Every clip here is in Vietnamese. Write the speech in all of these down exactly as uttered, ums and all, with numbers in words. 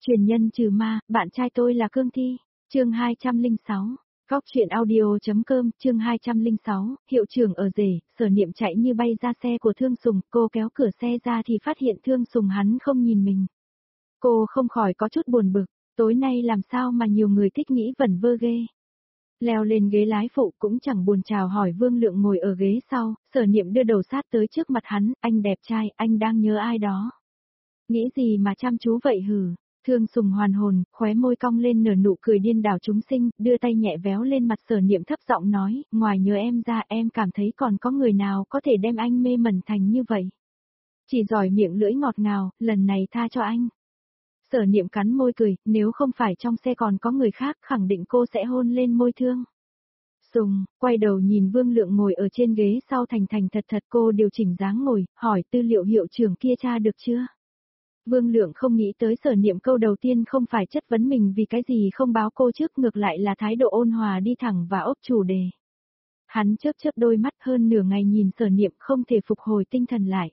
Truyền nhân trừ ma, bạn trai tôi là Cương Thi, chương hai trăm lẻ sáu. Góc truyện audio.com, chương hai trăm lẻ sáu, hiệu trưởng ở rể, Sở Niệm chạy như bay ra xe của Thương Sùng, cô kéo cửa xe ra thì phát hiện Thương Sùng hắn không nhìn mình. Cô không khỏi có chút buồn bực, tối nay làm sao mà nhiều người thích nghĩ vẩn vơ ghê. Leo lên ghế lái phụ cũng chẳng buồn chào hỏi Vương Lượng ngồi ở ghế sau, Sở Niệm đưa đầu sát tới trước mặt hắn, anh đẹp trai, anh đang nhớ ai đó. Nghĩ gì mà chăm chú vậy hử? Thương Sùng hoàn hồn, khóe môi cong lên nở nụ cười điên đảo chúng sinh, đưa tay nhẹ véo lên mặt Sở Niệm thấp giọng nói, ngoài nhớ em ra em cảm thấy còn có người nào có thể đem anh mê mẩn thành như vậy. Chỉ giỏi miệng lưỡi ngọt ngào, lần này tha cho anh. Sở Niệm cắn môi cười, nếu không phải trong xe còn có người khác khẳng định cô sẽ hôn lên môi Thương Sùng, quay đầu nhìn Vương Lượng ngồi ở trên ghế sau thành thành thật thật cô điều chỉnh dáng ngồi, hỏi tư liệu hiệu trưởng kia tra được chưa? Vương Lượng không nghĩ tới Sở Niệm câu đầu tiên không phải chất vấn mình vì cái gì không báo cô trước, ngược lại là thái độ ôn hòa đi thẳng và ốp chủ đề. Hắn chớp chớp đôi mắt hơn nửa ngày nhìn Sở Niệm không thể phục hồi tinh thần lại.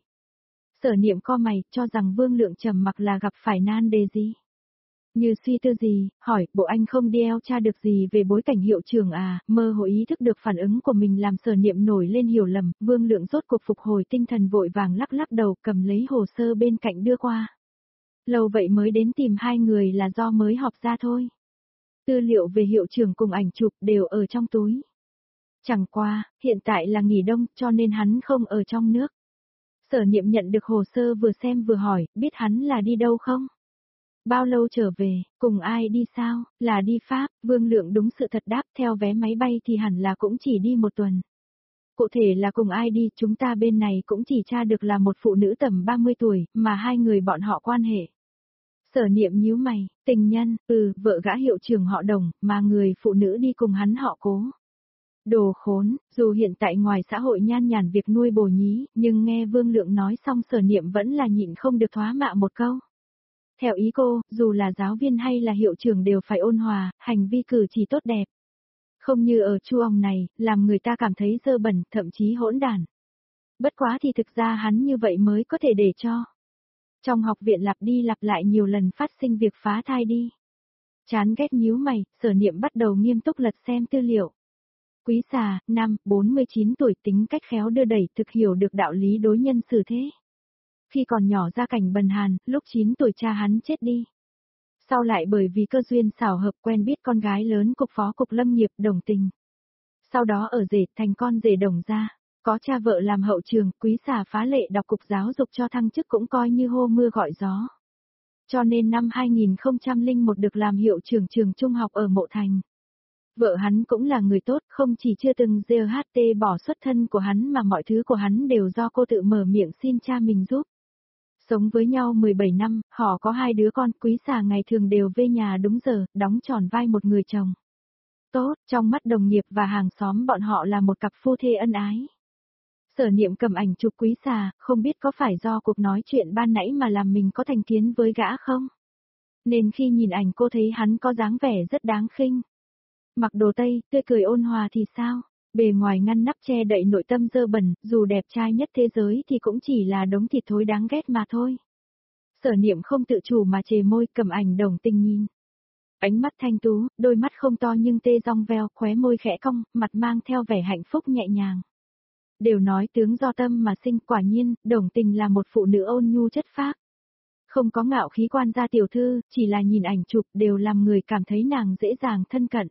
Sở Niệm co mày, cho rằng Vương Lượng trầm mặc là gặp phải nan đề gì. Như suy tư gì, hỏi, bộ anh không đeo tra được gì về bối cảnh hiệu trưởng à, mơ hồ ý thức được phản ứng của mình làm Sở Niệm nổi lên hiểu lầm, Vương Lượng rốt cuộc phục hồi tinh thần vội vàng lắc lắc đầu cầm lấy hồ sơ bên cạnh đưa qua. Lâu vậy mới đến tìm hai người là do mới họp ra thôi. Tư liệu về hiệu trưởng cùng ảnh chụp đều ở trong túi. Chẳng qua, hiện tại là nghỉ đông cho nên hắn không ở trong nước. Sở Niệm nhận được hồ sơ vừa xem vừa hỏi, biết hắn là đi đâu không? Bao lâu trở về, cùng ai đi sao, là đi Pháp, Vương Lượng đúng sự thật đáp theo vé máy bay thì hẳn là cũng chỉ đi một tuần. Cụ thể là cùng ai đi, chúng ta bên này cũng chỉ tra được là một phụ nữ tầm ba mươi tuổi, mà hai người bọn họ quan hệ. Sở Niệm nhíu mày, tình nhân, ừ, vợ gã hiệu trưởng họ Đồng, mà người phụ nữ đi cùng hắn họ Cố. Đồ khốn, dù hiện tại ngoài xã hội nhan nhản việc nuôi bồ nhí, nhưng nghe Vương Lượng nói xong Sở Niệm vẫn là nhịn không được thoá mạ một câu. Theo ý cô, dù là giáo viên hay là hiệu trưởng đều phải ôn hòa, hành vi cử chỉ tốt đẹp. Không như ở Chu Ong này, làm người ta cảm thấy dơ bẩn, thậm chí hỗn đản. Bất quá thì thực ra hắn như vậy mới có thể để cho. Trong học viện lặp đi lặp lại nhiều lần phát sinh việc phá thai đi. Chán ghét nhíu mày, Sở Niệm bắt đầu nghiêm túc lật xem tư liệu. Quý xà, năm, bốn mươi chín tuổi, tính cách khéo đưa đẩy, thực hiểu được đạo lý đối nhân xử thế. Khi còn nhỏ ra cảnh bần hàn, lúc chín tuổi cha hắn chết đi. Sau lại bởi vì cơ duyên xảo hợp quen biết con gái lớn cục phó cục lâm nghiệp Đồng Tình. Sau đó ở rể thành con rể Đồng gia, có cha vợ làm hậu trường, quý xà phá lệ đọc cục giáo dục cho thăng chức cũng coi như hô mưa gọi gió. Cho nên năm hai nghìn không trăm lẻ một được làm hiệu trưởng trường trung học ở Mộ Thành. Vợ hắn cũng là người tốt, không chỉ chưa từng giê hát tê bỏ xuất thân của hắn mà mọi thứ của hắn đều do cô tự mở miệng xin cha mình giúp. Sống với nhau mười bảy năm, họ có hai đứa con, quý xà ngày thường đều về nhà đúng giờ, đóng tròn vai một người chồng. Tốt, trong mắt đồng nghiệp và hàng xóm bọn họ là một cặp phu thê ân ái. Sở Niệm cầm ảnh chụp quý xà, không biết có phải do cuộc nói chuyện ban nãy mà làm mình có thành kiến với gã không? Nên khi nhìn ảnh cô thấy hắn có dáng vẻ rất đáng khinh. Mặc đồ tây, tươi cười ôn hòa thì sao? Bề ngoài ngăn nắp che đậy nội tâm dơ bẩn, dù đẹp trai nhất thế giới thì cũng chỉ là đống thịt thối đáng ghét mà thôi. Sở Niệm không tự chủ mà chề môi cầm ảnh Đồng Tình nhìn. Ánh mắt thanh tú, đôi mắt không to nhưng tê rong veo, khóe môi khẽ cong, mặt mang theo vẻ hạnh phúc nhẹ nhàng. Đều nói tướng do tâm mà sinh, quả nhiên, Đồng Tình là một phụ nữ ôn nhu chất phác. Không có ngạo khí quan gia tiểu thư, chỉ là nhìn ảnh chụp đều làm người cảm thấy nàng dễ dàng thân cận.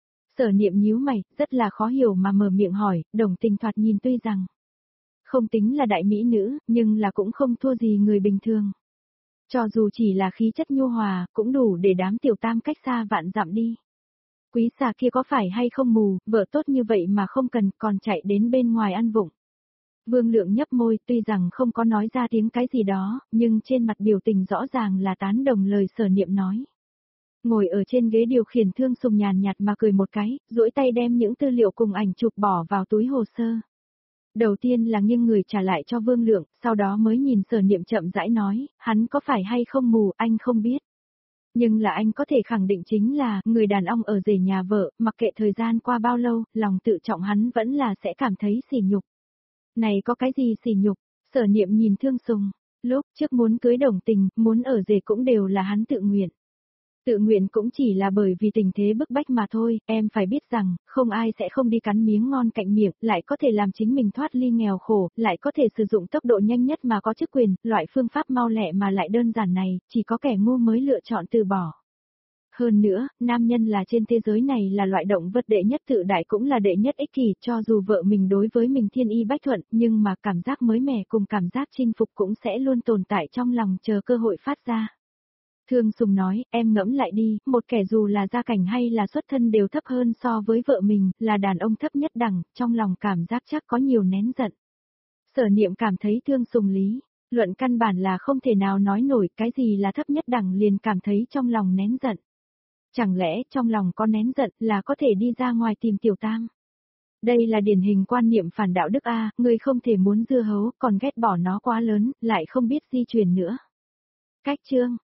Sở Niệm nhíu mày, rất là khó hiểu mà mở miệng hỏi, Đồng Tình thoạt nhìn tuy rằng không tính là đại mỹ nữ, nhưng là cũng không thua gì người bình thường. Cho dù chỉ là khí chất nhu hòa, cũng đủ để đám tiểu tam cách xa vạn dặm đi. Quý xà kia có phải hay không mù, vợ tốt như vậy mà không cần, còn chạy đến bên ngoài ăn vụng. Vương Lượng nhấp môi, tuy rằng không có nói ra tiếng cái gì đó, nhưng trên mặt biểu tình rõ ràng là tán đồng lời Sở Niệm nói. Ngồi ở trên ghế điều khiển Thương Sùng nhàn nhạt mà cười một cái, duỗi tay đem những tư liệu cùng ảnh chụp bỏ vào túi hồ sơ. Đầu tiên là nghiêng người trả lại cho Vương Lượng, sau đó mới nhìn Sở Niệm chậm rãi nói, hắn có phải hay không mù, anh không biết. Nhưng là anh có thể khẳng định chính là, người đàn ông ở rể nhà vợ, mặc kệ thời gian qua bao lâu, lòng tự trọng hắn vẫn là sẽ cảm thấy sỉ nhục. Này có cái gì sỉ nhục, Sở Niệm nhìn Thương Sùng, lúc trước muốn cưới Đồng Tình, muốn ở rể cũng đều là hắn tự nguyện. Tự nguyện cũng chỉ là bởi vì tình thế bức bách mà thôi, em phải biết rằng, không ai sẽ không đi cắn miếng ngon cạnh miệng, lại có thể làm chính mình thoát ly nghèo khổ, lại có thể sử dụng tốc độ nhanh nhất mà có chức quyền, loại phương pháp mau lẹ mà lại đơn giản này, chỉ có kẻ ngu mới lựa chọn từ bỏ. Hơn nữa, nam nhân là trên thế giới này là loại động vật đệ nhất tự đại cũng là đệ nhất ích kỷ, cho dù vợ mình đối với mình thiên y bách thuận, nhưng mà cảm giác mới mẻ cùng cảm giác chinh phục cũng sẽ luôn tồn tại trong lòng chờ cơ hội phát ra. Thương Sùng nói, em ngẫm lại đi, một kẻ dù là gia cảnh hay là xuất thân đều thấp hơn so với vợ mình, là đàn ông thấp nhất đẳng, trong lòng cảm giác chắc có nhiều nén giận. Sở Niệm cảm thấy Thương Sùng lý, luận căn bản là không thể nào nói nổi cái gì là thấp nhất đẳng liền cảm thấy trong lòng nén giận. Chẳng lẽ trong lòng có nén giận là có thể đi ra ngoài tìm Tiểu Tam? Đây là điển hình quan niệm phản đạo đức A, người không thể muốn dưa hấu, còn ghét bỏ nó quá lớn, lại không biết di truyền nữa. Cách chương